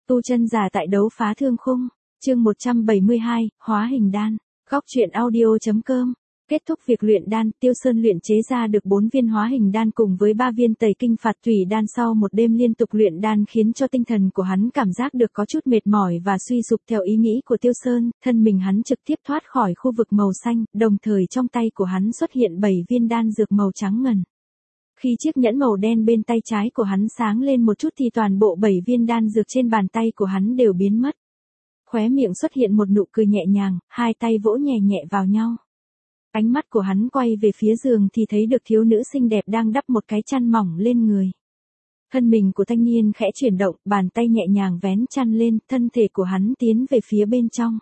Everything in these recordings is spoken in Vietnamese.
Tu chân giả tại đấu phá thương khung, chương 172, hóa hình đan, góc truyện audio.com. Kết thúc việc luyện đan, Tiêu Sơn luyện chế ra được 4 viên hóa hình đan cùng với 3 viên tẩy kinh phạt thủy đan sau một đêm liên tục luyện đan khiến cho tinh thần của hắn cảm giác được có chút mệt mỏi và suy sụp theo ý nghĩ của Tiêu Sơn, thân mình hắn trực tiếp thoát khỏi khu vực màu xanh, đồng thời trong tay của hắn xuất hiện 7 viên đan dược màu trắng ngần. Khi chiếc nhẫn màu đen bên tay trái của hắn sáng lên một chút thì toàn bộ 7 viên đan dược trên bàn tay của hắn đều biến mất. Khóe miệng xuất hiện một nụ cười nhẹ nhàng, hai tay vỗ nhẹ nhẹ vào nhau. Ánh mắt của hắn quay về phía giường thì thấy được thiếu nữ xinh đẹp đang đắp một cái chăn mỏng lên người. Thân mình của thanh niên khẽ chuyển động, bàn tay nhẹ nhàng vén chăn lên, thân thể của hắn tiến về phía bên trong.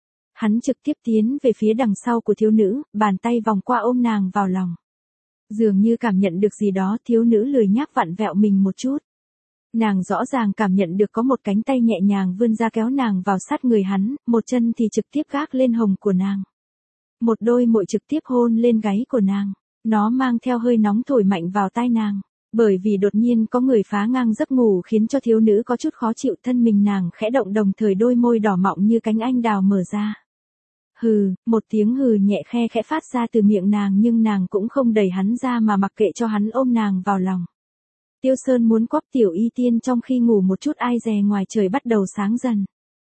Hắn trực tiếp tiến về phía đằng sau của thiếu nữ, bàn tay vòng qua ôm nàng vào lòng. Dường như cảm nhận được gì đó, thiếu nữ lười nhác vặn vẹo mình một chút. Nàng rõ ràng cảm nhận được có một cánh tay nhẹ nhàng vươn ra kéo nàng vào sát người hắn, một chân thì trực tiếp gác lên hồng của nàng. Một đôi môi trực tiếp hôn lên gáy của nàng, nó mang theo hơi nóng thổi mạnh vào tai nàng. Bởi vì đột nhiên có người phá ngang giấc ngủ khiến cho thiếu nữ có chút khó chịu, thân mình nàng khẽ động đồng thời đôi môi đỏ mọng như cánh anh đào mở ra. Hừ, một tiếng hừ nhẹ khe khẽ phát ra từ miệng nàng nhưng nàng cũng không đẩy hắn ra mà mặc kệ cho hắn ôm nàng vào lòng. Tiêu Sơn muốn quắp Tiểu Y Tiên trong khi ngủ một chút ai dè ngoài trời bắt đầu sáng dần.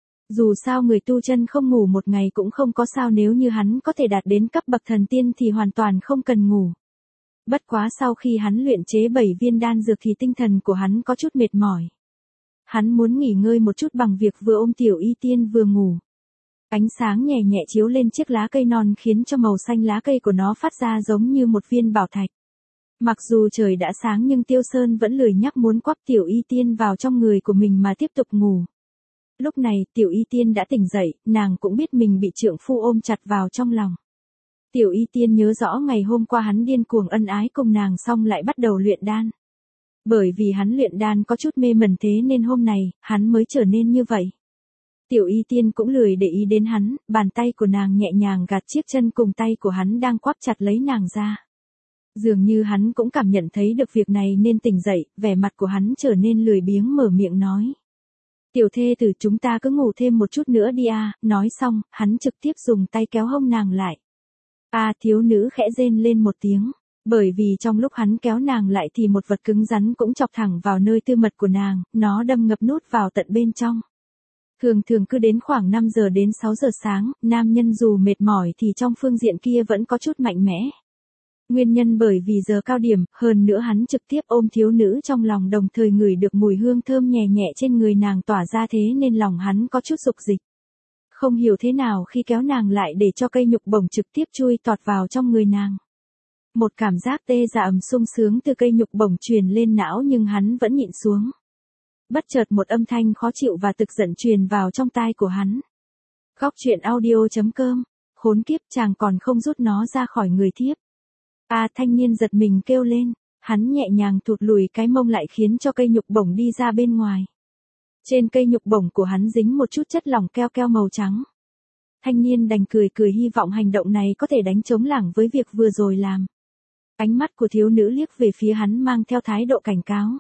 Dù sao người tu chân không ngủ một ngày cũng không có sao, nếu như hắn có thể đạt đến cấp bậc thần tiên thì hoàn toàn không cần ngủ. Bất quá sau khi hắn luyện chế 7 viên đan dược thì tinh thần của hắn có chút mệt mỏi. Hắn muốn nghỉ ngơi một chút bằng việc vừa ôm Tiểu Y Tiên vừa ngủ. Ánh sáng nhẹ nhẹ chiếu lên chiếc lá cây non khiến cho màu xanh lá cây của nó phát ra giống như một viên bảo thạch. Mặc dù trời đã sáng nhưng Tiêu Sơn vẫn lười nhắc muốn quắp Tiểu Y Tiên vào trong người của mình mà tiếp tục ngủ. Lúc này Tiểu Y Tiên đã tỉnh dậy, nàng cũng biết mình bị trượng phu ôm chặt vào trong lòng. Tiểu Y Tiên nhớ rõ ngày hôm qua hắn điên cuồng ân ái cùng nàng xong lại bắt đầu luyện đan. Bởi vì hắn luyện đan có chút mê mẩn thế nên hôm nay, hắn mới trở nên như vậy. Tiểu Y Tiên cũng lười để ý đến hắn, bàn tay của nàng nhẹ nhàng gạt chiếc chân cùng tay của hắn đang quắp chặt lấy nàng ra. Dường như hắn cũng cảm nhận thấy được việc này nên tỉnh dậy, vẻ mặt của hắn trở nên lười biếng mở miệng nói. Tiểu thê tử, chúng ta cứ ngủ thêm một chút nữa đi à, nói xong, hắn trực tiếp dùng tay kéo hông nàng lại. Thiếu nữ khẽ rên lên một tiếng, bởi vì trong lúc hắn kéo nàng lại thì một vật cứng rắn cũng chọc thẳng vào nơi tư mật của nàng, nó đâm ngập nút vào tận bên trong. Thường thường cứ đến khoảng 5 giờ đến 6 giờ sáng, nam nhân dù mệt mỏi thì trong phương diện kia vẫn có chút mạnh mẽ. Nguyên nhân bởi vì giờ cao điểm, hơn nữa hắn trực tiếp ôm thiếu nữ trong lòng đồng thời ngửi được mùi hương thơm nhẹ nhẹ trên người nàng tỏa ra thế nên lòng hắn có chút dục dịch. Không hiểu thế nào khi kéo nàng lại để cho cây nhục bổng trực tiếp chui tọt vào trong người nàng. Một cảm giác tê dại sung sướng từ cây nhục bổng truyền lên não nhưng hắn vẫn nhịn xuống. Bất chợt một âm thanh khó chịu và tức giận truyền vào trong tai của hắn. Góc truyện audio.com, khốn kiếp, chàng còn không rút nó ra khỏi người thiếp. Thanh niên giật mình kêu lên, hắn nhẹ nhàng thụt lùi cái mông lại khiến cho cây nhục bổng đi ra bên ngoài. Trên cây nhục bổng của hắn dính một chút chất lỏng keo keo màu trắng. Thanh niên đành cười cười hy vọng hành động này có thể đánh trống lảng với việc vừa rồi làm. Ánh mắt của thiếu nữ liếc về phía hắn mang theo thái độ cảnh cáo.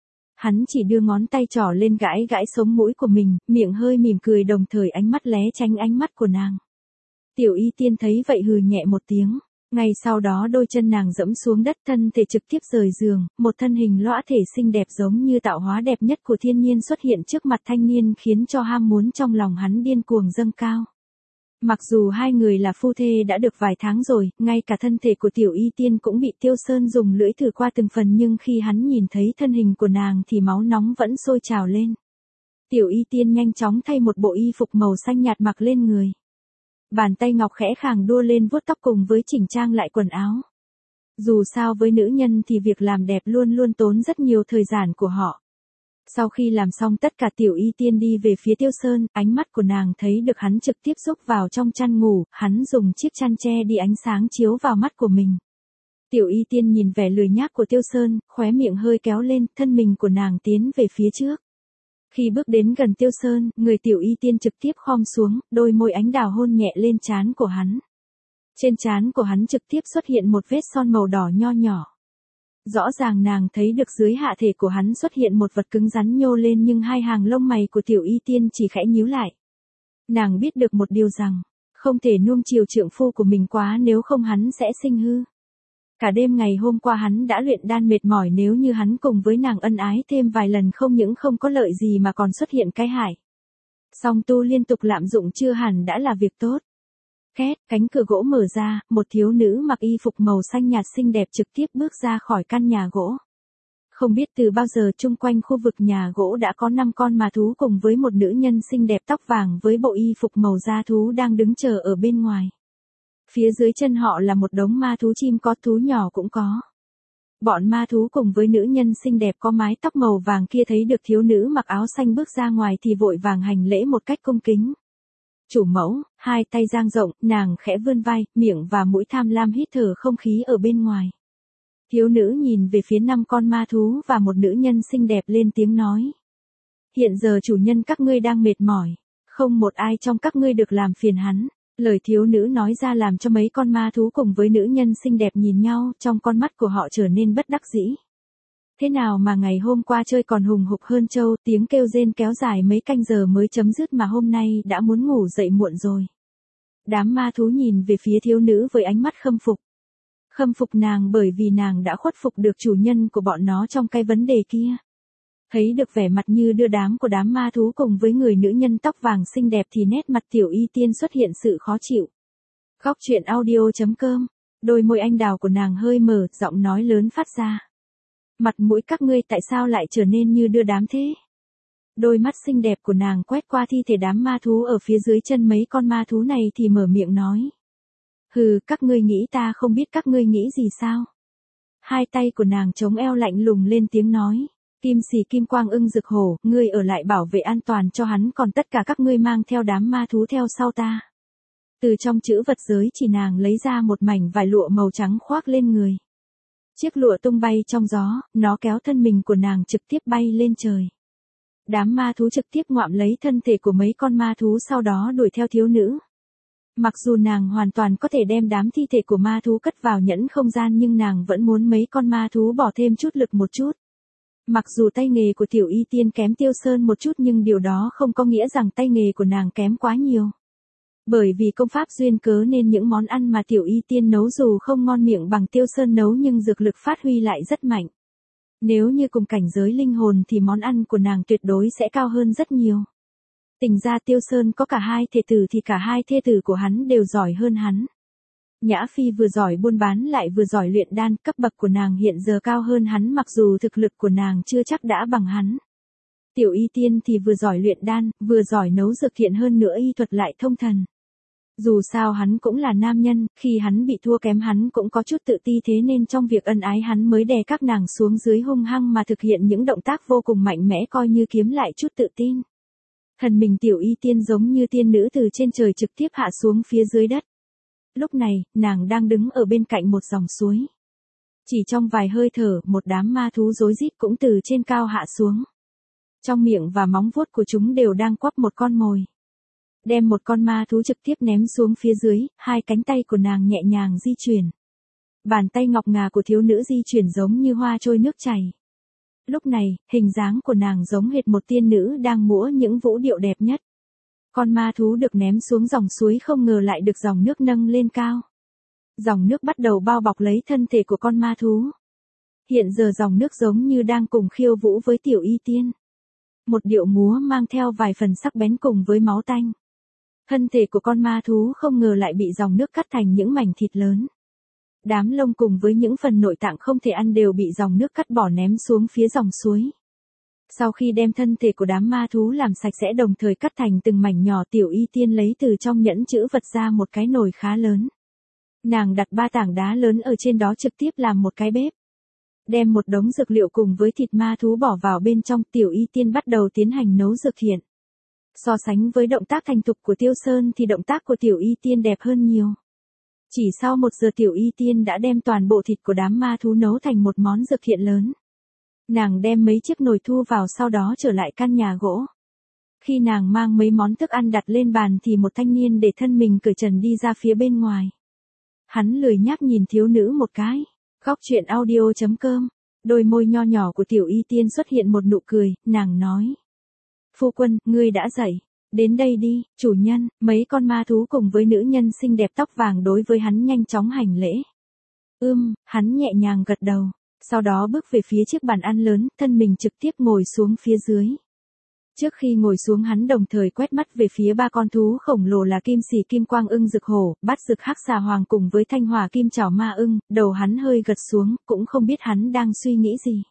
Hắn chỉ đưa ngón tay trỏ lên gãi gãi sống mũi của mình, miệng hơi mỉm cười đồng thời ánh mắt lé tránh ánh mắt của nàng. Tiểu Y Tiên thấy vậy hừ nhẹ một tiếng. Ngay sau đó đôi chân nàng dẫm xuống đất, thân thể trực tiếp rời giường, một thân hình lõa thể xinh đẹp giống như tạo hóa đẹp nhất của thiên nhiên xuất hiện trước mặt thanh niên khiến cho ham muốn trong lòng hắn điên cuồng dâng cao. Mặc dù hai người là phu thê đã được vài tháng rồi, ngay cả thân thể của Tiểu Y Tiên cũng bị Tiêu Sơn dùng lưỡi thử qua từng phần nhưng khi hắn nhìn thấy thân hình của nàng thì máu nóng vẫn sôi trào lên. Tiểu Y Tiên nhanh chóng thay một bộ y phục màu xanh nhạt mặc lên người. Bàn tay ngọc khẽ khàng đua lên vuốt tóc cùng với chỉnh trang lại quần áo. Dù sao với nữ nhân thì việc làm đẹp luôn luôn tốn rất nhiều thời gian của họ. Sau khi làm xong tất cả Tiểu Y Tiên đi về phía Tiêu Sơn, ánh mắt của nàng thấy được hắn trực tiếp xúc vào trong chăn ngủ, hắn dùng chiếc chăn che đi ánh sáng chiếu vào mắt của mình. Tiểu Y Tiên nhìn vẻ lười nhác của Tiêu Sơn, khóe miệng hơi kéo lên, thân mình của nàng tiến về phía trước. Khi bước đến gần Tiêu Sơn, người Tiểu Y Tiên trực tiếp khom xuống, đôi môi ánh đào hôn nhẹ lên trán của hắn. Trên trán của hắn trực tiếp xuất hiện một vết son màu đỏ nho nhỏ. Rõ ràng nàng thấy được dưới hạ thể của hắn xuất hiện một vật cứng rắn nhô lên nhưng hai hàng lông mày của Tiểu Y Tiên chỉ khẽ nhíu lại. Nàng biết được một điều rằng, không thể nuông chiều trượng phu của mình quá nếu không hắn sẽ sinh hư. Cả đêm ngày hôm qua hắn đã luyện đan mệt mỏi, nếu như hắn cùng với nàng ân ái thêm vài lần không những không có lợi gì mà còn xuất hiện cái hại. Song tu liên tục lạm dụng chưa hẳn đã là việc tốt. Két, cánh cửa gỗ mở ra, một thiếu nữ mặc y phục màu xanh nhạt xinh đẹp trực tiếp bước ra khỏi căn nhà gỗ. Không biết từ bao giờ chung quanh khu vực nhà gỗ đã có 5 con ma thú cùng với một nữ nhân xinh đẹp tóc vàng với bộ y phục màu da thú đang đứng chờ ở bên ngoài. Phía dưới chân họ là một đống ma thú chim có, thú nhỏ cũng có. Bọn ma thú cùng với nữ nhân xinh đẹp có mái tóc màu vàng kia thấy được thiếu nữ mặc áo xanh bước ra ngoài thì vội vàng hành lễ một cách cung kính. Chủ mẫu, hai tay dang rộng, nàng khẽ vươn vai, miệng và mũi tham lam hít thở không khí ở bên ngoài. Thiếu nữ nhìn về phía 5 con ma thú và một nữ nhân xinh đẹp lên tiếng nói. Hiện giờ chủ nhân các ngươi đang mệt mỏi, không một ai trong các ngươi được làm phiền hắn. Lời thiếu nữ nói ra làm cho mấy con ma thú cùng với nữ nhân xinh đẹp nhìn nhau, trong con mắt của họ trở nên bất đắc dĩ. Thế nào mà ngày hôm qua chơi còn hùng hục hơn trâu, tiếng kêu rên kéo dài mấy canh giờ mới chấm dứt mà hôm nay đã muốn ngủ dậy muộn rồi. Đám ma thú nhìn về phía thiếu nữ với ánh mắt khâm phục. Khâm phục nàng bởi vì nàng đã khuất phục được chủ nhân của bọn nó trong cái vấn đề kia. Thấy được vẻ mặt như đưa đám của đám ma thú cùng với người nữ nhân tóc vàng xinh đẹp thì nét mặt Tiểu Y Tiên xuất hiện sự khó chịu. Góc truyện audio.com, đôi môi anh đào của nàng hơi mở, giọng nói lớn phát ra. Mặt mũi các ngươi tại sao lại trở nên như đưa đám thế? Đôi mắt xinh đẹp của nàng quét qua thi thể đám ma thú ở phía dưới chân mấy con ma thú này thì mở miệng nói. Hừ, các ngươi nghĩ ta không biết các ngươi nghĩ gì sao? Hai tay của nàng chống eo lạnh lùng lên tiếng nói. Kim Xì Kim Quang Ưng Dực Hổ, ngươi ở lại bảo vệ an toàn cho hắn, còn tất cả các ngươi mang theo đám ma thú theo sau ta. Từ trong chữ vật giới chỉ nàng lấy ra một mảnh vải lụa màu trắng khoác lên người. Chiếc lụa tung bay trong gió, nó kéo thân mình của nàng trực tiếp bay lên trời. Đám ma thú trực tiếp ngoạm lấy thân thể của mấy con ma thú sau đó đuổi theo thiếu nữ. Mặc dù nàng hoàn toàn có thể đem đám thi thể của ma thú cất vào nhẫn không gian nhưng nàng vẫn muốn mấy con ma thú bỏ thêm chút lực một chút. Mặc dù tay nghề của Tiểu Y Tiên kém Tiêu Sơn một chút nhưng điều đó không có nghĩa rằng tay nghề của nàng kém quá nhiều. Bởi vì công pháp duyên cớ nên những món ăn mà Tiểu Y Tiên nấu dù không ngon miệng bằng Tiêu Sơn nấu nhưng dược lực phát huy lại rất mạnh. Nếu như cùng cảnh giới linh hồn thì món ăn của nàng tuyệt đối sẽ cao hơn rất nhiều. Tính ra Tiêu Sơn có cả hai thê tử thì cả hai thê tử của hắn đều giỏi hơn hắn. Nhã Phi vừa giỏi buôn bán lại vừa giỏi luyện đan, cấp bậc của nàng hiện giờ cao hơn hắn mặc dù thực lực của nàng chưa chắc đã bằng hắn. Tiểu Y Tiên thì vừa giỏi luyện đan, vừa giỏi nấu dược, thiện hơn nữa y thuật lại thông thần. Dù sao hắn cũng là nam nhân, khi hắn bị thua kém hắn cũng có chút tự ti, thế nên trong việc ân ái hắn mới đè các nàng xuống dưới hung hăng mà thực hiện những động tác vô cùng mạnh mẽ coi như kiếm lại chút tự tin. Thần mình Tiểu Y Tiên giống như tiên nữ từ trên trời trực tiếp hạ xuống phía dưới đất. Lúc này, nàng đang đứng ở bên cạnh một dòng suối. Chỉ trong vài hơi thở, một đám ma thú rối rít cũng từ trên cao hạ xuống. Trong miệng và móng vuốt của chúng đều đang quắp một con mồi. Đem một con ma thú trực tiếp ném xuống phía dưới, hai cánh tay của nàng nhẹ nhàng di chuyển. Bàn tay ngọc ngà của thiếu nữ di chuyển giống như hoa trôi nước chảy. Lúc này, hình dáng của nàng giống hệt một tiên nữ đang múa những vũ điệu đẹp nhất. Con ma thú được ném xuống dòng suối không ngờ lại được dòng nước nâng lên cao. Dòng nước bắt đầu bao bọc lấy thân thể của con ma thú. Hiện giờ dòng nước giống như đang cùng khiêu vũ với Tiểu Y Tiên. Một điệu múa mang theo vài phần sắc bén cùng với máu tanh. Thân thể của con ma thú không ngờ lại bị dòng nước cắt thành những mảnh thịt lớn. Đám lông cùng với những phần nội tạng không thể ăn đều bị dòng nước cắt bỏ ném xuống phía dòng suối. Sau khi đem thân thể của đám ma thú làm sạch sẽ đồng thời cắt thành từng mảnh nhỏ, Tiểu Y Tiên lấy từ trong nhẫn chữ vật ra một cái nồi khá lớn. Nàng đặt 3 tảng đá lớn ở trên đó trực tiếp làm một cái bếp. Đem một đống dược liệu cùng với thịt ma thú bỏ vào bên trong, Tiểu Y Tiên bắt đầu tiến hành nấu dược hiện. So sánh với động tác thành thục của Tiêu Sơn thì động tác của Tiểu Y Tiên đẹp hơn nhiều. Chỉ sau 1 giờ Tiểu Y Tiên đã đem toàn bộ thịt của đám ma thú nấu thành một món dược hiện lớn. Nàng đem mấy chiếc nồi thu vào sau đó trở lại căn nhà gỗ. Khi nàng mang mấy món thức ăn đặt lên bàn thì một thanh niên để thân mình cởi trần đi ra phía bên ngoài. Hắn lười nhác nhìn thiếu nữ một cái. Góc truyện audio.com. Đôi môi nho nhỏ của Tiểu Y Tiên xuất hiện một nụ cười, nàng nói. Phu quân, ngươi đã dậy. Đến đây đi, chủ nhân. Mấy con ma thú cùng với nữ nhân xinh đẹp tóc vàng đối với hắn nhanh chóng hành lễ. Hắn nhẹ nhàng gật đầu. Sau đó bước về phía chiếc bàn ăn lớn, thân mình trực tiếp ngồi xuống phía dưới. Trước khi ngồi xuống hắn đồng thời quét mắt về phía ba con thú khổng lồ là kim xì kim quang ưng rực hổ, bát rực hắc xà hoàng cùng với thanh hỏa kim chảo ma ưng, đầu hắn hơi gật xuống, cũng không biết hắn đang suy nghĩ gì.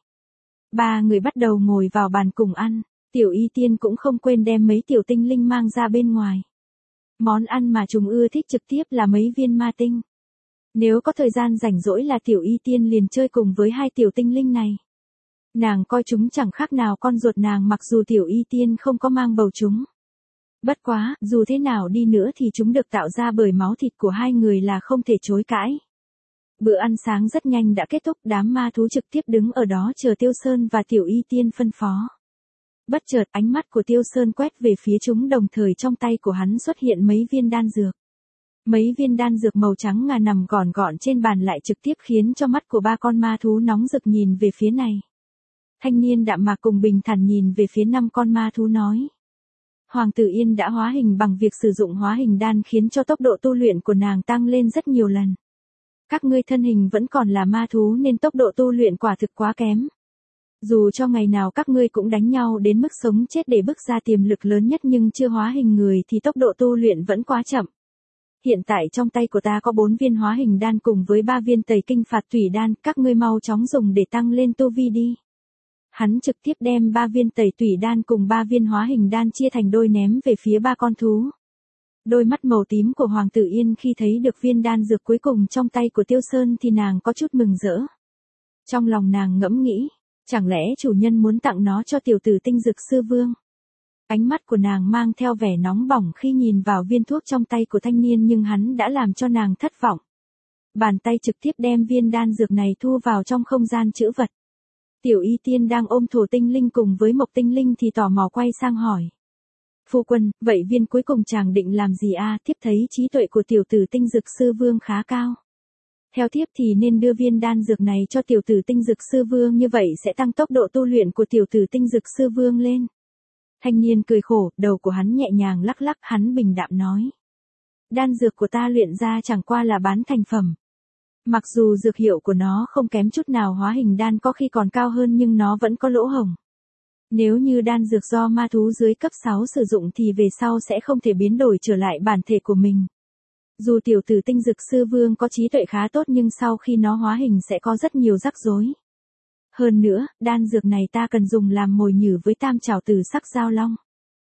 Ba người bắt đầu ngồi vào bàn cùng ăn, Tiểu Y Tiên cũng không quên đem mấy tiểu tinh linh mang ra bên ngoài. Món ăn mà chúng ưa thích trực tiếp là mấy viên ma tinh. Nếu có thời gian rảnh rỗi là Tiểu Y Tiên liền chơi cùng với hai tiểu tinh linh này. Nàng coi chúng chẳng khác nào con ruột nàng mặc dù Tiểu Y Tiên không có mang bầu chúng. Bất quá, dù thế nào đi nữa thì chúng được tạo ra bởi máu thịt của hai người là không thể chối cãi. Bữa ăn sáng rất nhanh đã kết thúc, đám ma thú trực tiếp đứng ở đó chờ Tiêu Sơn và Tiểu Y Tiên phân phó. Bất chợt ánh mắt của Tiêu Sơn quét về phía chúng, đồng thời trong tay của hắn xuất hiện mấy viên đan dược. Mấy viên đan dược màu trắng ngà nằm gọn gọn trên bàn lại trực tiếp khiến cho mắt của ba con ma thú nóng rực nhìn về phía này. Thanh niên đạm mạc cùng bình thản nhìn về phía năm con ma thú nói. Hoàng tử Yên đã hóa hình bằng việc sử dụng hóa hình đan khiến cho tốc độ tu luyện của nàng tăng lên rất nhiều lần. Các ngươi thân hình vẫn còn là ma thú nên tốc độ tu luyện quả thực quá kém. Dù cho ngày nào các ngươi cũng đánh nhau đến mức sống chết để bước ra tiềm lực lớn nhất nhưng chưa hóa hình người thì tốc độ tu luyện vẫn quá chậm. Hiện tại trong tay của ta có 4 viên hóa hình đan cùng với 3 viên tẩy kinh phạt thủy đan, các ngươi mau chóng dùng để tăng lên tu vi đi. Hắn trực tiếp đem 3 viên tẩy thủy đan cùng 3 viên hóa hình đan chia thành đôi ném về phía ba con thú. Đôi mắt màu tím của Hoàng tử Yên khi thấy được viên đan dược cuối cùng trong tay của Tiêu Sơn thì nàng có chút mừng rỡ. Trong lòng nàng ngẫm nghĩ, chẳng lẽ chủ nhân muốn tặng nó cho tiểu tử Tinh Dực Sư Vương? Ánh mắt của nàng mang theo vẻ nóng bỏng khi nhìn vào viên thuốc trong tay của thanh niên nhưng hắn đã làm cho nàng thất vọng. Bàn tay trực tiếp đem viên đan dược này thu vào trong không gian trữ vật. Tiểu Y Tiên đang ôm thổ tinh linh cùng với mộc tinh linh thì tò mò quay sang hỏi. Phu quân, vậy viên cuối cùng chàng định làm gì a? Thiếp thấy trí tuệ của tiểu tử Tinh Dực Sư Vương khá cao. Theo thiếp thì nên đưa viên đan dược này cho tiểu tử Tinh Dực Sư Vương, như vậy sẽ tăng tốc độ tu luyện của tiểu tử Tinh Dực Sư Vương lên. Thanh niên cười khổ, đầu của hắn nhẹ nhàng lắc lắc, hắn bình đạm nói. Đan dược của ta luyện ra chẳng qua là bán thành phẩm. Mặc dù dược hiệu của nó không kém chút nào hóa hình đan, có khi còn cao hơn, nhưng nó vẫn có lỗ hổng. Nếu như đan dược do ma thú dưới cấp 6 sử dụng thì về sau sẽ không thể biến đổi trở lại bản thể của mình. Dù tiểu tử Tinh Dực Sư Vương có trí tuệ khá tốt nhưng sau khi nó hóa hình sẽ có rất nhiều rắc rối. Hơn nữa, đan dược này ta cần dùng làm mồi nhử với tam trảo tử sắc giao long.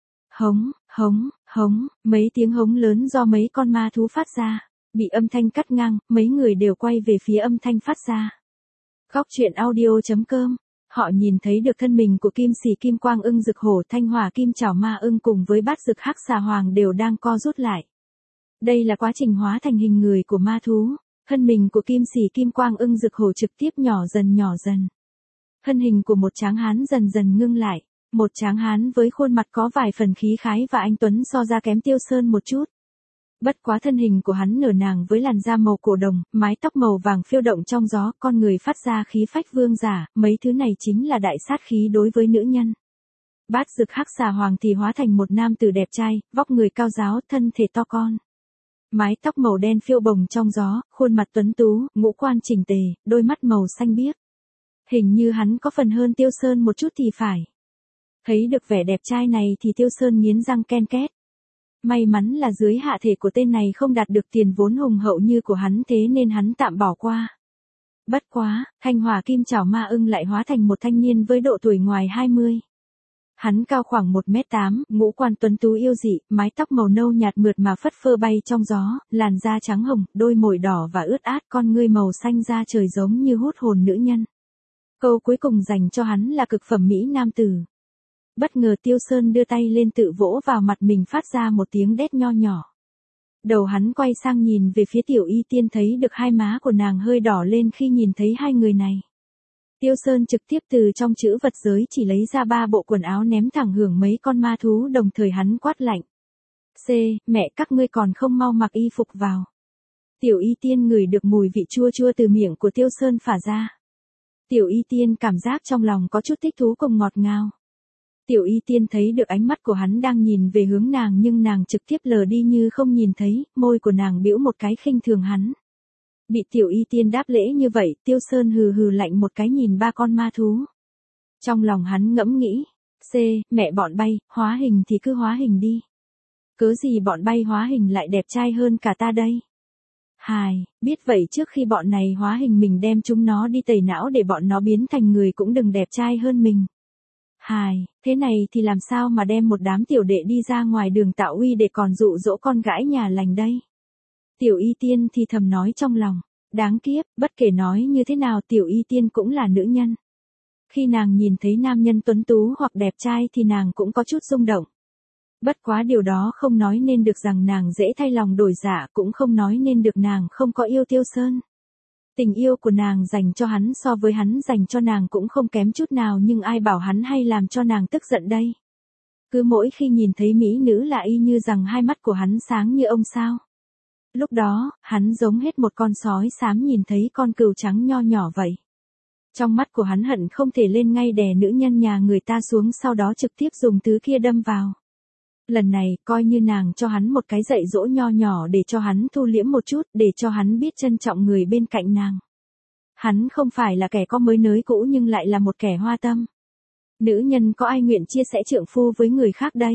Hống, hống, hống, mấy tiếng hống lớn do mấy con ma thú phát ra, bị âm thanh cắt ngang, mấy người đều quay về phía âm thanh phát ra. Góc truyện audio.com. Họ nhìn thấy được thân mình của kim xì kim quang ưng rực hổ, thanh hỏa kim chảo ma ưng cùng với bát rực hắc xà hoàng đều đang co rút lại. Đây là quá trình hóa thành hình người của ma thú. Thân mình của kim xì kim quang ưng rực hổ trực tiếp nhỏ dần nhỏ dần. Thân hình của một tráng hán dần dần ngưng lại. Một tráng hán với khuôn mặt có vài phần khí khái và anh tuấn so ra kém Tiêu Sơn một chút. Bất quá thân hình của hắn nở nàng với làn da màu cổ đồng, mái tóc màu vàng phiêu động trong gió, con người phát ra khí phách vương giả, mấy thứ này chính là đại sát khí đối với nữ nhân. Bát rực hắc xà hoàng thì hóa thành một nam tử đẹp trai, vóc người cao ráo, thân thể to con. Mái tóc màu đen phiêu bồng trong gió, khuôn mặt tuấn tú, ngũ quan chỉnh tề, đôi mắt màu xanh biếc. Hình như hắn có phần hơn Tiêu Sơn một chút thì phải. Thấy được vẻ đẹp trai này thì Tiêu Sơn nghiến răng ken két. May mắn là dưới hạ thể của tên này không đạt được tiền vốn hùng hậu như của hắn, thế nên hắn tạm bỏ qua. Bất quá, thanh hỏa kim chảo ma ưng lại hóa thành một thanh niên với độ tuổi ngoài 20. Hắn cao khoảng 1m8, ngũ quan tuấn tú yêu dị, mái tóc màu nâu nhạt mượt mà phất phơ bay trong gió, làn da trắng hồng, đôi môi đỏ và ướt át, con ngươi màu xanh da trời giống như hút hồn nữ nhân. Câu cuối cùng dành cho hắn là cực phẩm mỹ nam tử. Bất ngờ Tiêu Sơn đưa tay lên tự vỗ vào mặt mình, phát ra một tiếng đét nho nhỏ. Đầu hắn quay sang nhìn về phía Tiểu Y Tiên, thấy được hai má của nàng hơi đỏ lên khi nhìn thấy hai người này. Tiêu Sơn trực tiếp từ trong trữ vật giới chỉ lấy ra 3 bộ quần áo ném thẳng hưởng mấy con ma thú, đồng thời hắn quát lạnh. Mẹ các ngươi còn không mau mặc y phục vào. Tiểu Y Tiên ngửi được mùi vị chua chua từ miệng của Tiêu Sơn phả ra. Tiểu Y Tiên cảm giác trong lòng có chút thích thú cùng ngọt ngào. Tiểu Y Tiên thấy được ánh mắt của hắn đang nhìn về hướng nàng nhưng nàng trực tiếp lờ đi như không nhìn thấy, môi của nàng bĩu một cái khinh thường hắn. Bị Tiểu Y Tiên đáp lễ như vậy, Tiêu Sơn hừ hừ lạnh một cái nhìn ba con ma thú. Trong lòng hắn ngẫm nghĩ, mẹ bọn bay, hóa hình thì cứ hóa hình đi. Cớ gì bọn bay hóa hình lại đẹp trai hơn cả ta đây? Biết vậy trước khi bọn này hóa hình mình đem chúng nó đi tẩy não để bọn nó biến thành người cũng đừng đẹp trai hơn mình. Thế này thì làm sao mà đem một đám tiểu đệ đi ra ngoài đường tạo uy để còn dụ dỗ con gái nhà lành đây? Tiểu Y Tiên thì thầm nói trong lòng, đáng kiếp, bất kể nói như thế nào Tiểu Y Tiên cũng là nữ nhân. Khi nàng nhìn thấy nam nhân tuấn tú hoặc đẹp trai thì nàng cũng có chút rung động. Bất quá điều đó không nói nên được rằng nàng dễ thay lòng đổi dạ, cũng không nói nên được nàng không có yêu Tiêu Sơn. Tình yêu của nàng dành cho hắn so với hắn dành cho nàng cũng không kém chút nào, nhưng ai bảo hắn hay làm cho nàng tức giận đây. Cứ mỗi khi nhìn thấy mỹ nữ là y như rằng hai mắt của hắn sáng như ông sao. Lúc đó, hắn giống hết một con sói xám nhìn thấy con cừu trắng nho nhỏ vậy. Trong mắt của hắn hận không thể lên ngay đè nữ nhân nhà người ta xuống, sau đó trực tiếp dùng thứ kia đâm vào. Lần này, coi như nàng cho hắn một cái dạy dỗ nho nhỏ để cho hắn thu liễm một chút, để cho hắn biết trân trọng người bên cạnh nàng. Hắn không phải là kẻ có mới nới cũ nhưng lại là một kẻ hoa tâm. Nữ nhân có ai nguyện chia sẻ trượng phu với người khác đây?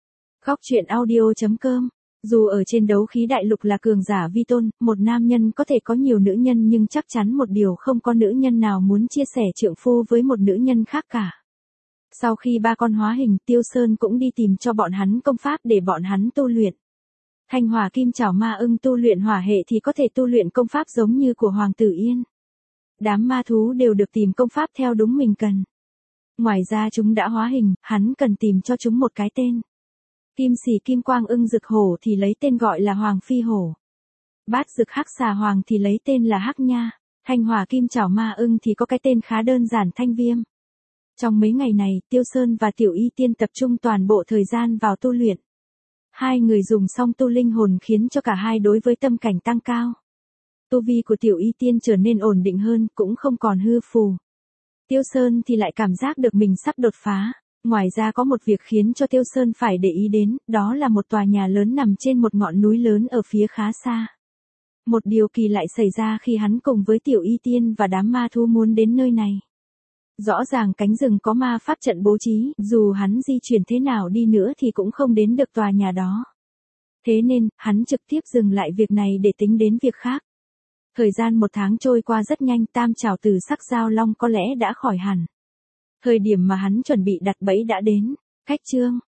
Góc truyện audio.com. Dù ở trên đấu khí đại lục là cường giả vi tôn, một nam nhân có thể có nhiều nữ nhân nhưng chắc chắn một điều, không có nữ nhân nào muốn chia sẻ trượng phu với một nữ nhân khác cả. Sau khi ba con hóa hình, Tiêu Sơn cũng đi tìm cho bọn hắn công pháp để bọn hắn tu luyện. Thanh Hỏa Kim Chảo Ma Ưng tu luyện hỏa hệ thì có thể tu luyện công pháp giống như của Hoàng Tử Yên. Đám ma thú đều được tìm công pháp theo đúng mình cần. Ngoài ra chúng đã hóa hình, hắn cần tìm cho chúng một cái tên. Kim Xì Kim Quang Ưng Dực Hổ thì lấy tên gọi là Hoàng Phi Hổ. Bát Dực Hắc Xà Hoàng thì lấy tên là Hắc Nha. Thanh Hỏa Kim Chảo Ma Ưng thì có cái tên khá đơn giản, Thanh Viêm. Trong mấy ngày này, Tiêu Sơn và Tiểu Y Tiên tập trung toàn bộ thời gian vào tu luyện. Hai người dùng song tu linh hồn khiến cho cả hai đối với tâm cảnh tăng cao. Tu vi của Tiểu Y Tiên trở nên ổn định hơn, cũng không còn hư phù. Tiêu Sơn thì lại cảm giác được mình sắp đột phá. Ngoài ra có một việc khiến cho Tiêu Sơn phải để ý đến, đó là một tòa nhà lớn nằm trên một ngọn núi lớn ở phía khá xa. Một điều kỳ lại xảy ra khi hắn cùng với Tiểu Y Tiên và đám ma thú muốn đến nơi này. Rõ ràng cánh rừng có ma pháp trận bố trí, dù hắn di chuyển thế nào đi nữa thì cũng không đến được tòa nhà đó. Thế nên, hắn trực tiếp dừng lại việc này để tính đến việc khác. Thời gian 1 tháng trôi qua rất nhanh, tam trảo tử sắc giao long có lẽ đã khỏi hẳn. Thời điểm mà hắn chuẩn bị đặt bẫy đã đến. Cách chương